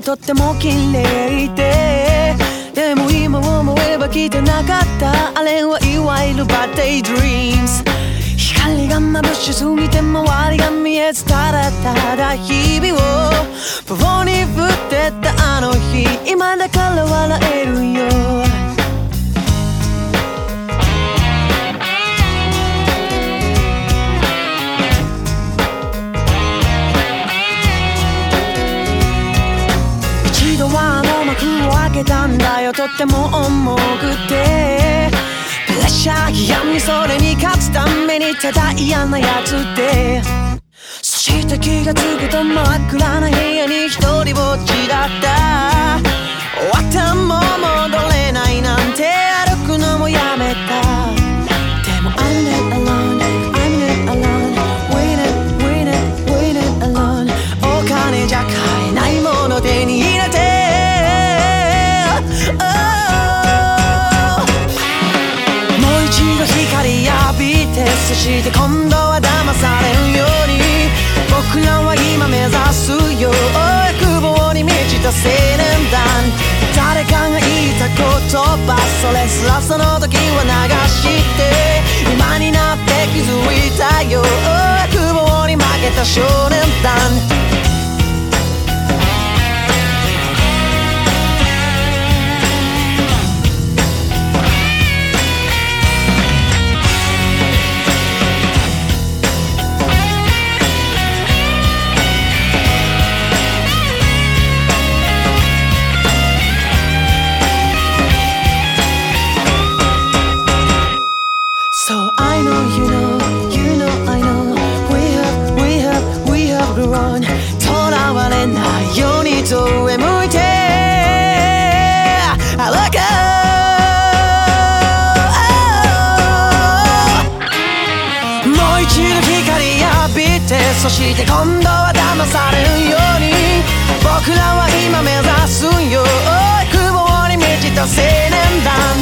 とっても綺麗で、でも今思えば来てなかった。あれはいわゆるバッドデイドリームズ。光が眩しすぎて周りが見えず、ただただ日々を棒に振ってたあの日、今だから笑えるよ。一度はあの幕を開けたんだよ、とっても重くて。プレッシャーやみ、それに勝つためにただ嫌なやつで、そして気がつくと真っ暗な部屋に一人ぼっちだった。終わったも戻れないなんて歩くのもやめた。でも I'm not alone, I'm not alone, waiting alone。 お金じゃ買えないもの手に入れて、光浴びて、そして今度は騙されるように僕らは今目指すよ。欲望に満ちた青年団、誰かが言った言葉、それすらその時は流して、今になって気づいたよ。欲望に負けた少年団。So I know you know, you know I know, we have grown。 とらわれないようにと上向いて歩こう。もう一度光浴びて、そして今度は騙されるように僕らは今目指すよ。欲望に満ちた青年団。